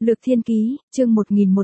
Lược Thiên Ký, chương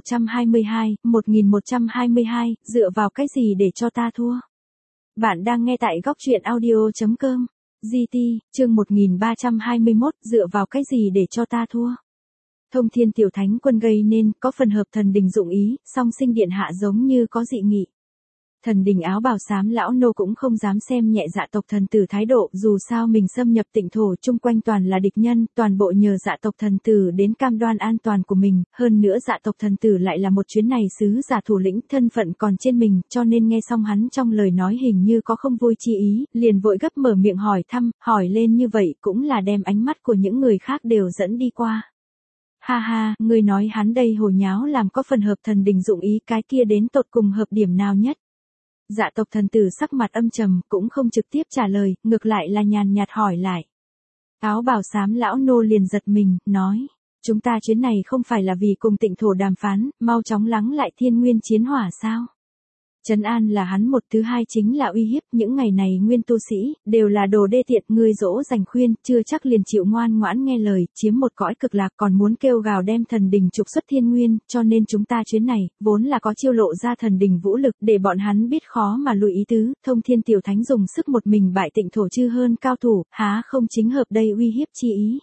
1122, dựa vào cái gì để cho ta thua? Bạn đang nghe tại góc truyện audio.com. GT, chương 1321, dựa vào cái gì để cho ta thua? Thông Thiên Tiểu Thánh Quân gây nên, có phần hợp thần đình dụng ý, song sinh điện hạ giống như có dị nghị. Thần đình áo bào xám lão nô cũng không dám xem nhẹ dạ tộc thần tử thái độ, dù sao mình xâm nhập tịnh thổ chung quanh toàn là địch nhân, toàn bộ nhờ dạ tộc thần tử đến cam đoan an toàn của mình, hơn nữa dạ tộc thần tử lại là một chuyến này sứ giả thủ lĩnh, thân phận còn trên mình, cho nên nghe xong hắn trong lời nói hình như có không vui chi ý, liền vội gấp mở miệng hỏi thăm, hỏi lên như vậy cũng là đem ánh mắt của những người khác đều dẫn đi qua. Ha ha, ngươi nói hắn đây hồ nháo làm có phần hợp thần đình dụng ý, cái kia đến tột cùng hợp điểm nào nhất? Dạ tộc thần tử sắc mặt âm trầm, cũng không trực tiếp trả lời, ngược lại là nhàn nhạt hỏi lại. Áo bào xám lão nô liền giật mình, nói, chúng ta chuyến này không phải là vì cùng tịnh thổ đàm phán, mau chóng lắng lại thiên nguyên chiến hỏa sao? Trấn an là hắn một, thứ hai chính là uy hiếp, những ngày này nguyên tu sĩ, đều là đồ đê tiện, ngươi dỗ dành khuyên, chưa chắc liền chịu ngoan ngoãn nghe lời, chiếm một cõi cực lạc còn muốn kêu gào đem thần đình trục xuất thiên nguyên, cho nên chúng ta chuyến này, vốn là có chiêu lộ ra thần đình vũ lực, để bọn hắn biết khó mà lùi ý tứ, Thông Thiên Tiểu Thánh dùng sức một mình bại tịnh thổ chư hơn cao thủ, há không chính hợp đây uy hiếp chi ý.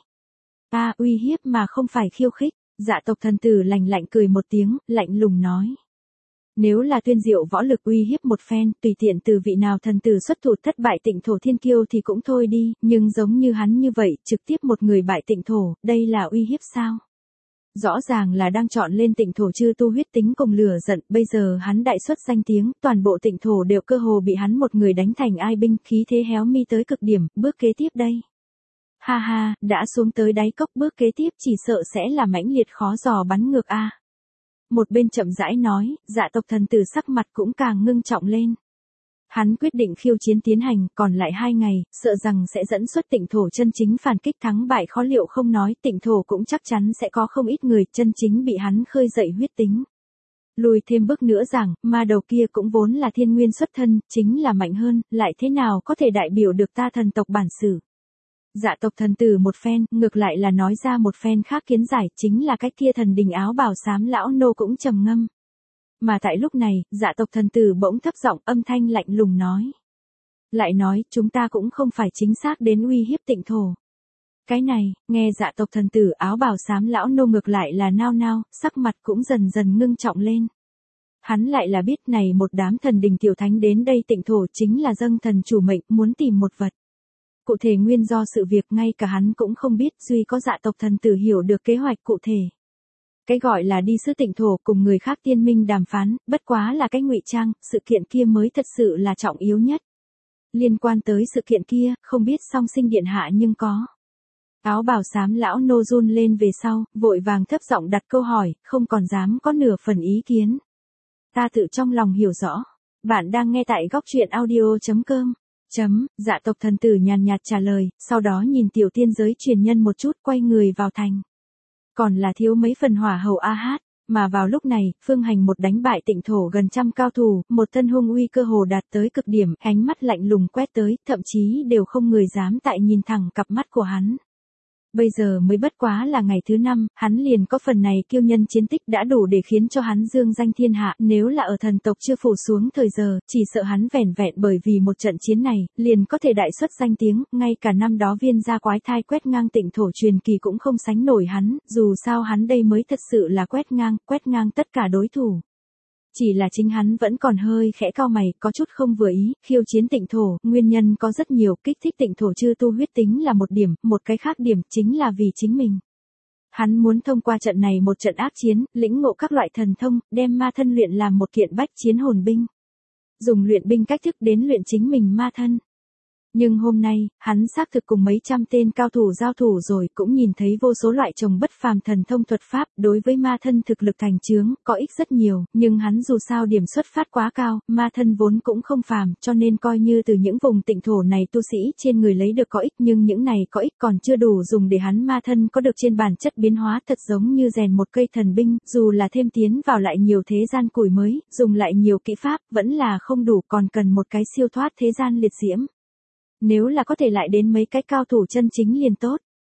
Uy hiếp mà không phải khiêu khích, dạ tộc thần tử lạnh lạnh cười một tiếng, lạnh lùng nói. Nếu là tuyên diệu võ lực uy hiếp một phen, tùy tiện từ vị nào thần tử xuất thủ thất bại tịnh thổ thiên kiêu thì cũng thôi đi, nhưng giống như hắn như vậy, trực tiếp một người bại tịnh thổ, đây là uy hiếp sao? Rõ ràng là đang chọn lên tịnh thổ chư tu huyết tính cùng lửa giận, bây giờ hắn đại xuất danh tiếng, toàn bộ tịnh thổ đều cơ hồ bị hắn một người đánh thành ai binh, khí thế héo mi tới cực điểm, bước kế tiếp đây. Ha ha, đã xuống tới đáy cốc, bước kế tiếp chỉ sợ sẽ là mãnh liệt khó dò bắn ngược a. Một bên chậm rãi nói, dạ tộc thần tử sắc mặt cũng càng ngưng trọng lên. Hắn quyết định khiêu chiến tiến hành, còn lại 2 ngày, sợ rằng sẽ dẫn xuất tịnh thổ chân chính phản kích, thắng bại khó liệu không nói, tịnh thổ cũng chắc chắn sẽ có không ít người chân chính bị hắn khơi dậy huyết tính. Lùi thêm bước nữa rằng, ma đầu kia cũng vốn là thiên nguyên xuất thân, chính là mạnh hơn, lại thế nào có thể đại biểu được ta thần tộc bản sử. Dạ tộc thần tử một phen, ngược lại là nói ra một phen khác kiến giải, chính là cái kia thần đình áo bào xám lão nô cũng trầm ngâm. Mà tại lúc này, dạ tộc thần tử bỗng thấp giọng, âm thanh lạnh lùng nói. Lại nói, chúng ta cũng không phải chính xác đến uy hiếp tịnh thổ. Cái này, nghe dạ tộc thần tử áo bào xám lão nô ngược lại là nao nao, sắc mặt cũng dần dần ngưng trọng lên. Hắn lại là biết này một đám thần đình tiểu thánh đến đây tịnh thổ chính là dâng thần chủ mệnh, muốn tìm một vật. Cụ thể nguyên do sự việc ngay cả hắn cũng không biết, duy có dạ tộc thần tử hiểu được kế hoạch cụ thể. Cái gọi là đi sứ tịnh thổ cùng người khác tiên minh đàm phán, bất quá là cái ngụy trang, sự kiện kia mới thật sự là trọng yếu nhất. Liên quan tới sự kiện kia, không biết song sinh điện hạ nhưng có. Áo bào xám lão nô run lên về sau, vội vàng thấp giọng đặt câu hỏi, không còn dám có nửa phần ý kiến. Ta tự trong lòng hiểu rõ. Bạn đang nghe tại góc truyện audio.com. Dạ tộc thần tử nhàn nhạt trả lời, sau đó nhìn tiểu tiên giới truyền nhân một chút, quay người vào thành. Còn là thiếu mấy phần hỏa hầu a hát, mà vào lúc này, Phương Hành một đánh bại tịnh thổ gần trăm cao thủ, một thân hung uy cơ hồ đạt tới cực điểm, ánh mắt lạnh lùng quét tới, thậm chí đều không người dám tại nhìn thẳng cặp mắt của hắn. Bây giờ mới bất quá là ngày thứ 5, hắn liền có phần này kiêu nhân chiến tích đã đủ để khiến cho hắn dương danh thiên hạ, nếu là ở thần tộc chưa phủ xuống thời giờ, chỉ sợ hắn vẻn vẹn bởi vì một trận chiến này, liền có thể đại xuất danh tiếng, ngay cả năm đó viên gia quái thai quét ngang tịnh thổ truyền kỳ cũng không sánh nổi hắn, dù sao hắn đây mới thật sự là quét ngang tất cả đối thủ. Chỉ là chính hắn vẫn còn hơi khẽ cau mày, có chút không vừa ý, khiêu chiến tịnh thổ, nguyên nhân có rất nhiều, kích thích tịnh thổ chư tu huyết tính là một điểm, một cái khác điểm chính là vì chính mình. Hắn muốn thông qua trận này một trận ác chiến, lĩnh ngộ các loại thần thông, đem ma thân luyện làm một kiện bách chiến hồn binh. Dùng luyện binh cách thức đến luyện chính mình ma thân. Nhưng hôm nay, hắn xác thực cùng mấy trăm tên cao thủ giao thủ rồi, cũng nhìn thấy vô số loại trồng bất phàm thần thông thuật pháp, đối với ma thân thực lực thành chướng, có ích rất nhiều, nhưng hắn dù sao điểm xuất phát quá cao, ma thân vốn cũng không phàm, cho nên coi như từ những vùng tịnh thổ này tu sĩ trên người lấy được có ích, nhưng những này có ích còn chưa đủ dùng để hắn ma thân có được trên bản chất biến hóa, thật giống như rèn một cây thần binh, dù là thêm tiến vào lại nhiều thế gian củi mới, dùng lại nhiều kỹ pháp, vẫn là không đủ, còn cần một cái siêu thoát thế gian liệt diễm. Nếu là có thể lại đến mấy cái cao thủ chân chính liền tốt.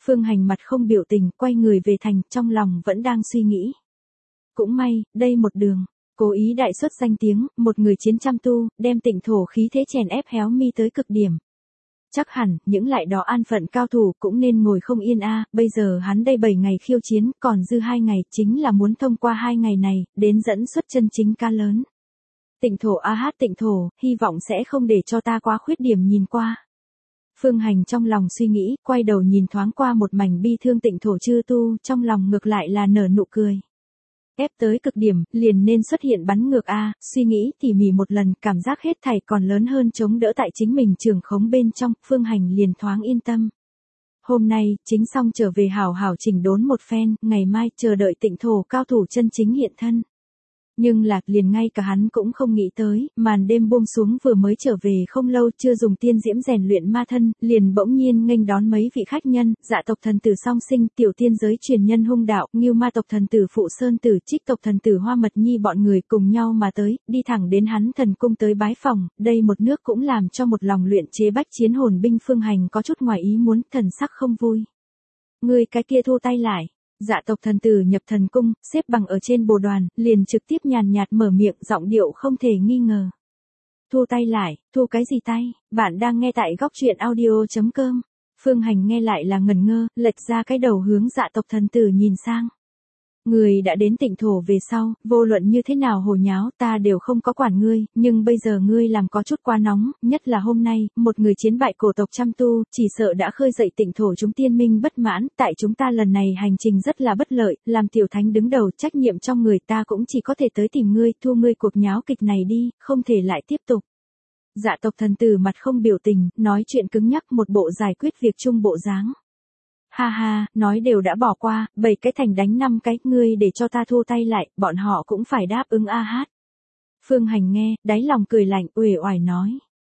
Phương Hành mặt không biểu tình, quay người về thành, trong lòng vẫn đang suy nghĩ. Cũng may, đây một đường, cố ý đại xuất danh tiếng, một người chiến trăm tu, đem Tịnh thổ khí thế chèn ép Héo Mi tới cực điểm. Chắc hẳn, những lại đó an phận cao thủ cũng nên ngồi không yên bây giờ hắn đây 7 ngày khiêu chiến, còn dư 2 ngày, chính là muốn thông qua 2 ngày này, đến dẫn xuất chân chính ca lớn. Tịnh thổ Tịnh thổ, hy vọng sẽ không để cho ta quá khuyết điểm nhìn qua. Phương Hành trong lòng suy nghĩ, quay đầu nhìn thoáng qua một mảnh bi thương Tịnh thổ chư tu, trong lòng ngược lại là nở nụ cười. Ép tới cực điểm, liền nên xuất hiện bắn ngược suy nghĩ tỉ mỉ một lần, cảm giác hết thảy còn lớn hơn chống đỡ tại chính mình trường khống bên trong, Phương Hành liền thoáng yên tâm. Hôm nay, chính xong trở về hảo hảo chỉnh đốn một phen, ngày mai chờ đợi Tịnh thổ cao thủ chân chính hiện thân. Nhưng lạc liền ngay cả hắn cũng không nghĩ tới, màn đêm buông xuống vừa mới trở về không lâu, chưa dùng tiên diễm rèn luyện ma thân, liền bỗng nhiên nghênh đón mấy vị khách nhân, Dạ tộc thần tử Song Sinh, tiểu tiên giới truyền nhân Hung Đạo, Ngưu ma tộc thần tử Phụ Sơn tử, Trích tộc thần tử Hoa Mật Nhi bọn người cùng nhau mà tới, đi thẳng đến hắn thần cung tới bái phòng, đây một nước cũng làm cho một lòng luyện chế bách chiến hồn binh Phương Hành có chút ngoài ý muốn, thần sắc không vui. Người cái kia thu tay lại. Dạ tộc thần tử nhập thần cung, xếp bằng ở trên bồ đoàn, liền trực tiếp nhàn nhạt mở miệng, giọng điệu không thể nghi ngờ. Thu tay lại, thu cái gì tay? Bạn đang nghe tại góc truyện audio.com. Phương Hành nghe lại là ngẩn ngơ, lệch ra cái đầu hướng dạ tộc thần tử nhìn sang. Người đã đến Tịnh thổ về sau, vô luận như thế nào hồ nháo ta đều không có quản ngươi, nhưng bây giờ ngươi làm có chút quá nóng, nhất là hôm nay, một người chiến bại cổ tộc trăm tu, chỉ sợ đã khơi dậy Tịnh thổ chúng tiên minh bất mãn, tại chúng ta lần này hành trình rất là bất lợi, làm tiểu thánh đứng đầu trách nhiệm trong người ta cũng chỉ có thể tới tìm ngươi, thu ngươi cuộc nháo kịch này đi, không thể lại tiếp tục. Dạ tộc thần tử mặt không biểu tình, nói chuyện cứng nhắc một bộ giải quyết việc chung bộ dáng. Ha ha, nói đều đã bỏ qua, 7 cái thành đánh 5 cái, ngươi để cho ta thu tay lại, bọn họ cũng phải đáp ứng Phương Hành nghe, đáy lòng cười lạnh, uể oải nói.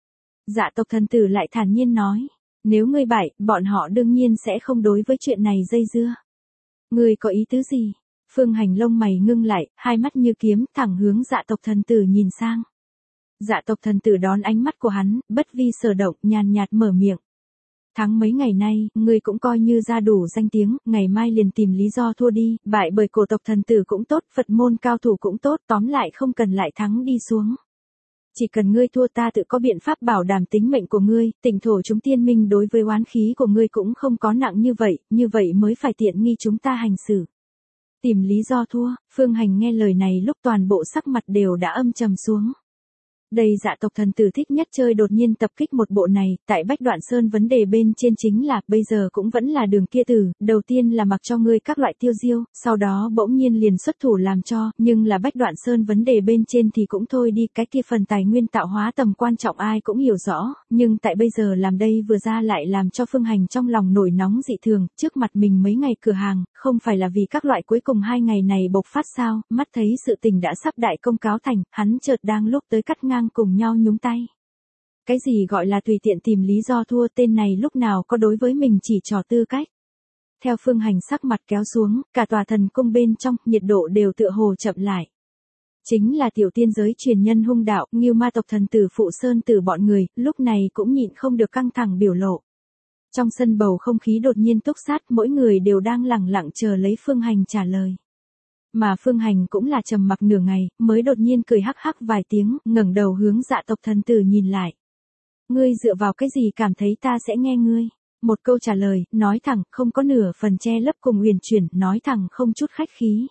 Dạ tộc thần tử lại thản nhiên nói, nếu ngươi bại, bọn họ đương nhiên sẽ không đối với chuyện này dây dưa. Ngươi có ý tứ gì? Phương Hành lông mày ngưng lại, hai mắt như kiếm, thẳng hướng dạ tộc thần tử nhìn sang. Dạ tộc thần tử đón ánh mắt của hắn, bất vi sở động, nhàn nhạt mở miệng. Tháng mấy ngày nay, ngươi cũng coi như ra đủ danh tiếng, ngày mai liền tìm lý do thua đi, bại bởi cổ tộc thần tử cũng tốt, Phật môn cao thủ cũng tốt, tóm lại không cần lại thắng đi xuống. Chỉ cần ngươi thua ta tự có biện pháp bảo đảm tính mệnh của ngươi, Tịnh thổ chúng tiên minh đối với oán khí của ngươi cũng không có nặng như vậy mới phải tiện nghi chúng ta hành xử. Tìm lý do thua, Phương Hành nghe lời này lúc toàn bộ sắc mặt đều đã âm trầm xuống. Đây dạ tộc thần tử thích nhất chơi đột nhiên tập kích một bộ này, tại Bách Đoạn Sơn vấn đề bên trên chính là, bây giờ cũng vẫn là đường kia tử, đầu tiên là mặc cho ngươi các loại tiêu diêu, sau đó bỗng nhiên liền xuất thủ làm cho, nhưng là Bách Đoạn Sơn vấn đề bên trên thì cũng thôi đi, cái kia phần tài nguyên tạo hóa tầm quan trọng ai cũng hiểu rõ, nhưng tại bây giờ làm đây vừa ra lại làm cho Phương Hành trong lòng nổi nóng dị thường, trước mặt mình mấy ngày cửa hàng, không phải là vì các loại cuối cùng 2 ngày này bộc phát sao, mắt thấy sự tình đã sắp đại công cáo thành, hắn chợt đang lúc tới cắt ngang cùng nhau nhúng tay. Cái gì gọi là tùy tiện tìm lý do thua, tên này lúc nào có đối với mình chỉ trò tư cách. Theo Phương Hành sắc mặt kéo xuống, cả tòa thần cung bên trong, nhiệt độ đều tựa hồ chậm lại. Chính là tiểu tiên giới truyền nhân Hung Đạo, Ngưu ma tộc thần tử Phụ Sơn tử bọn người, lúc này cũng nhịn không được căng thẳng biểu lộ. Trong sân bầu không khí đột nhiên túc sát, mỗi người đều đang lẳng lặng chờ lấy Phương Hành trả lời. Mà Phương Hành cũng là trầm mặc nửa ngày, mới đột nhiên cười hắc hắc vài tiếng, ngẩng đầu hướng dạ tộc thần tử nhìn lại. Ngươi dựa vào cái gì cảm thấy ta sẽ nghe ngươi? Một câu trả lời, nói thẳng, không có nửa phần che lấp cùng huyền chuyển, nói thẳng không chút khách khí.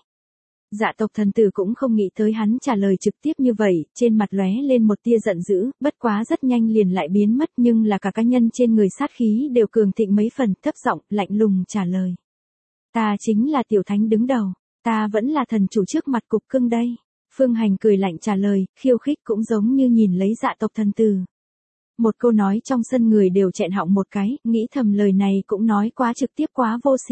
Dạ tộc thần tử cũng không nghĩ tới hắn trả lời trực tiếp như vậy, trên mặt lóe lên một tia giận dữ, bất quá rất nhanh liền lại biến mất, nhưng là cả cá nhân trên người sát khí đều cường thịnh mấy phần, thấp giọng, lạnh lùng trả lời. Ta chính là tiểu thánh đứng đầu. Ta vẫn là thần chủ trước mặt cục cưng đây. Phương Hành cười lạnh trả lời, khiêu khích cũng giống như nhìn lấy dạ tộc thần tử. Một câu nói trong sân người đều chẹn họng một cái, nghĩ thầm lời này cũng nói quá trực tiếp quá vô sỉ.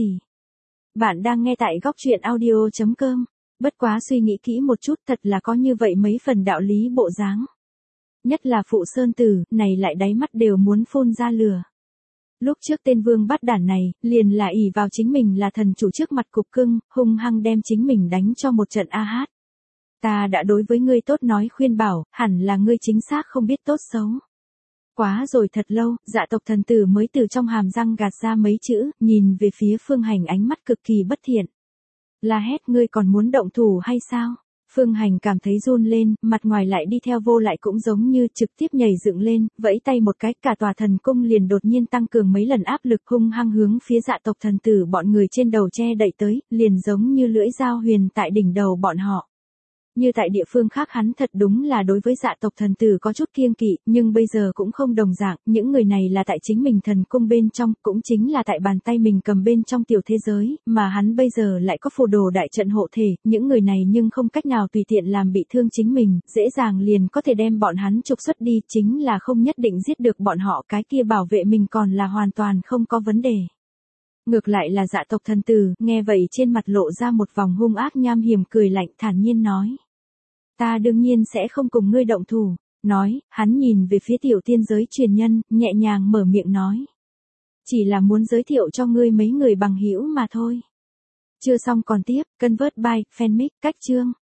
Bạn đang nghe tại góc truyện audio.com. Bất quá suy nghĩ kỹ một chút, thật là có như vậy mấy phần đạo lý bộ dáng. Nhất là Phụ Sơn tử, này lại đáy mắt đều muốn phun ra lửa. Lúc trước tên vương bắt đản này, liền là ỷ vào chính mình là thần chủ trước mặt cục cưng, hung hăng đem chính mình đánh cho một trận Ta đã đối với ngươi tốt nói khuyên bảo, hẳn là ngươi chính xác không biết tốt xấu. Quá rồi thật lâu, Dạ tộc thần tử mới từ trong hàm răng gạt ra mấy chữ, nhìn về phía Phương Hành ánh mắt cực kỳ bất thiện. La hét, ngươi còn muốn động thủ hay sao? Phương Hành cảm thấy run lên, mặt ngoài lại đi theo vô lại cũng giống như trực tiếp nhảy dựng lên, vẫy tay một cái, cả tòa thần cung liền đột nhiên tăng cường mấy lần áp lực hung hăng hướng phía Dạ tộc thần tử bọn người trên đầu che đậy tới, liền giống như lưỡi dao huyền tại đỉnh đầu bọn họ. Như tại địa phương khác hắn thật đúng là đối với Dạ tộc thần tử có chút kiêng kỵ, nhưng bây giờ cũng không đồng dạng, những người này là tại chính mình thần cung bên trong, cũng chính là tại bàn tay mình cầm bên trong tiểu thế giới, mà hắn bây giờ lại có phù đồ đại trận hộ thể, những người này nhưng không cách nào tùy tiện làm bị thương chính mình, dễ dàng liền có thể đem bọn hắn trục xuất đi, chính là không nhất định giết được bọn họ, cái kia bảo vệ mình còn là hoàn toàn không có vấn đề. Ngược lại là Dạ tộc thần tử, nghe vậy trên mặt lộ ra một vòng hung ác nham hiểm cười lạnh thản nhiên nói. Ta đương nhiên sẽ không cùng ngươi động thủ, nói, hắn nhìn về phía tiểu tiên giới truyền nhân, nhẹ nhàng mở miệng nói. Chỉ là muốn giới thiệu cho ngươi mấy người bằng hữu mà thôi. Chưa xong còn tiếp, Convert by, Fanmic, cách chương.